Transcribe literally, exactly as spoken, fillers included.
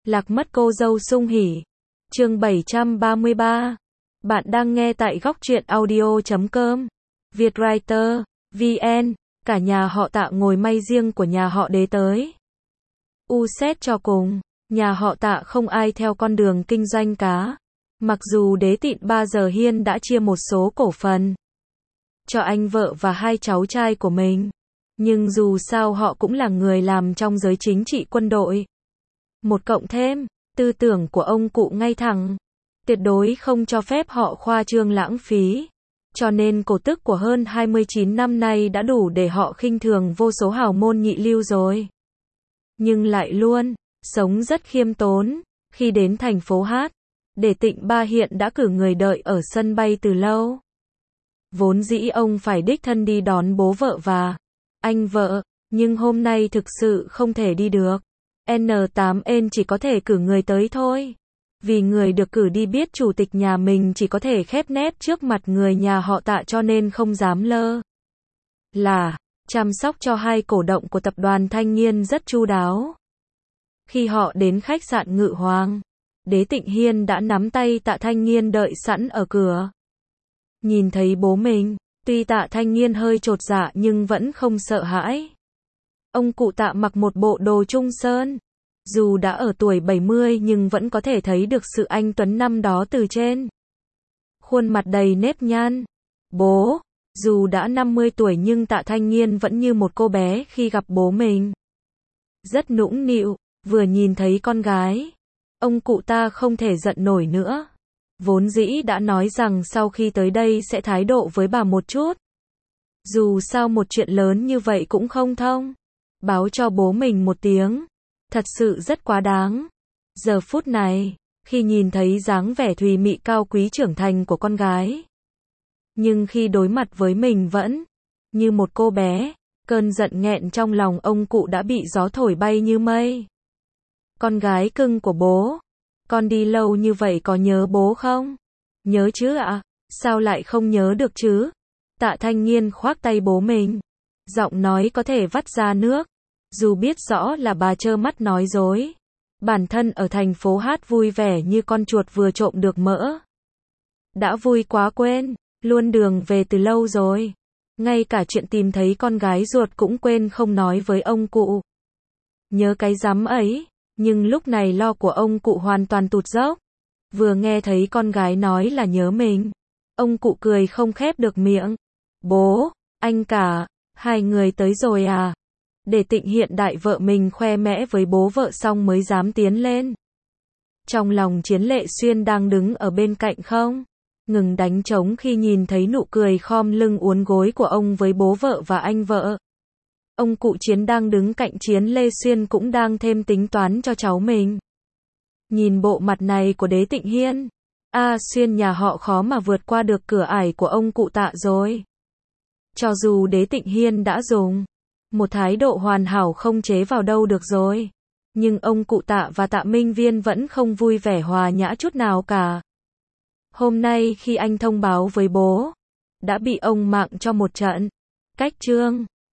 Lạc mất cô dâu sung hỉ. Chương bảy trăm ba mươi ba. Bạn đang nghe tại góc truyện audio chấm com. Vietwriter, vê en. Cả nhà họ Tạ ngồi may riêng của nhà họ Đế tới. U xét cho cùng, nhà họ Tạ không ai theo con đường kinh doanh cá. Mặc dù Đế Tịnh ba giờ hiên đã chia một số cổ phần cho anh vợ và hai cháu trai của mình. Nhưng dù sao họ cũng là người làm trong giới chính trị quân đội. Một cộng thêm, tư tưởng của ông cụ ngay thẳng, tuyệt đối không cho phép họ khoa trương lãng phí. Cho nên cổ tức của hơn hai mươi chín năm nay đã đủ để họ khinh thường vô số hào môn nhị lưu rồi. Nhưng lại luôn sống rất khiêm tốn. Khi đến thành phố Hát, Đế Tịnh ba hiện đã cử người đợi ở sân bay từ lâu. Vốn dĩ ông phải đích thân đi đón bố vợ và anh vợ, nhưng hôm nay thực sự không thể đi được. en tám en chỉ có thể cử người tới thôi. Vì người được cử đi biết chủ tịch nhà mình chỉ có thể khép nép trước mặt người nhà họ Tạ cho nên không dám lơ là chăm sóc cho hai cổ động của tập đoàn Thanh Niên rất chu đáo. Khi họ đến khách sạn Ngự Hoàng, Đế Tịnh Hiên đã nắm tay Tạ Thanh Niên đợi sẵn ở cửa. Nhìn thấy bố mình, tuy Tạ Thanh Niên hơi chột dạ nhưng vẫn không sợ hãi. Ông cụ Tạ mặc một bộ đồ trung sơn. Dù đã ở tuổi bảy mươi nhưng vẫn có thể thấy được sự anh tuấn năm đó từ trên. Khuôn mặt đầy nếp nhăn. Bố, dù đã năm mươi tuổi nhưng Tạ Thanh Niên vẫn như một cô bé khi gặp bố mình. Rất nũng nịu, vừa nhìn thấy con gái, ông cụ ta không thể giận nổi nữa. Vốn dĩ đã nói rằng sau khi tới đây sẽ thái độ với bà một chút. Dù sao một chuyện lớn như vậy cũng không thông. Báo cho bố mình một tiếng. Thật sự rất quá đáng. Giờ phút này, khi nhìn thấy dáng vẻ thùy mị cao quý trưởng thành của con gái. Nhưng khi đối mặt với mình vẫn như một cô bé, cơn giận nghẹn trong lòng ông cụ đã bị gió thổi bay như mây. Con gái cưng của bố, con đi lâu như vậy có nhớ bố không? Nhớ chứ ạ? À? Sao lại không nhớ được chứ? Tạ Thanh Niên khoác tay bố mình. Giọng nói có thể vắt ra nước. Dù biết rõ là bà trơ mắt nói dối. Bản thân ở thành phố Hát vui vẻ như con chuột vừa trộm được mỡ. Đã vui quá quên, luôn đường về từ lâu rồi. Ngay cả chuyện tìm thấy con gái ruột cũng quên không nói với ông cụ. Nhớ cái rắm ấy, nhưng lúc này lo của ông cụ hoàn toàn tụt dốc. Vừa nghe thấy con gái nói là nhớ mình, ông cụ cười không khép được miệng. Bố, anh cả, hai người tới rồi à? Để Tịnh hiện đại vợ mình khoe mẽ với bố vợ xong mới dám tiến lên. Trong lòng Chiến Lệ Xuyên đang đứng ở bên cạnh không ngừng đánh trống khi nhìn thấy nụ cười khom lưng uốn gối của ông với bố vợ và anh vợ. Ông cụ Chiến đang đứng cạnh Chiến Lê Xuyên cũng đang thêm tính toán cho cháu mình. Nhìn bộ mặt này của Đế Tịnh Hiên, A Xuyên nhà họ khó mà vượt qua được cửa ải của ông cụ Tạ rồi. Cho dù Đế Tịnh Hiên đã dùng một thái độ hoàn hảo không chế vào đâu được rồi, nhưng ông cụ Tạ và Tạ Minh Viên vẫn không vui vẻ hòa nhã chút nào cả. Hôm nay khi anh thông báo với bố, đã bị ông mạng cho một trận. Cách chương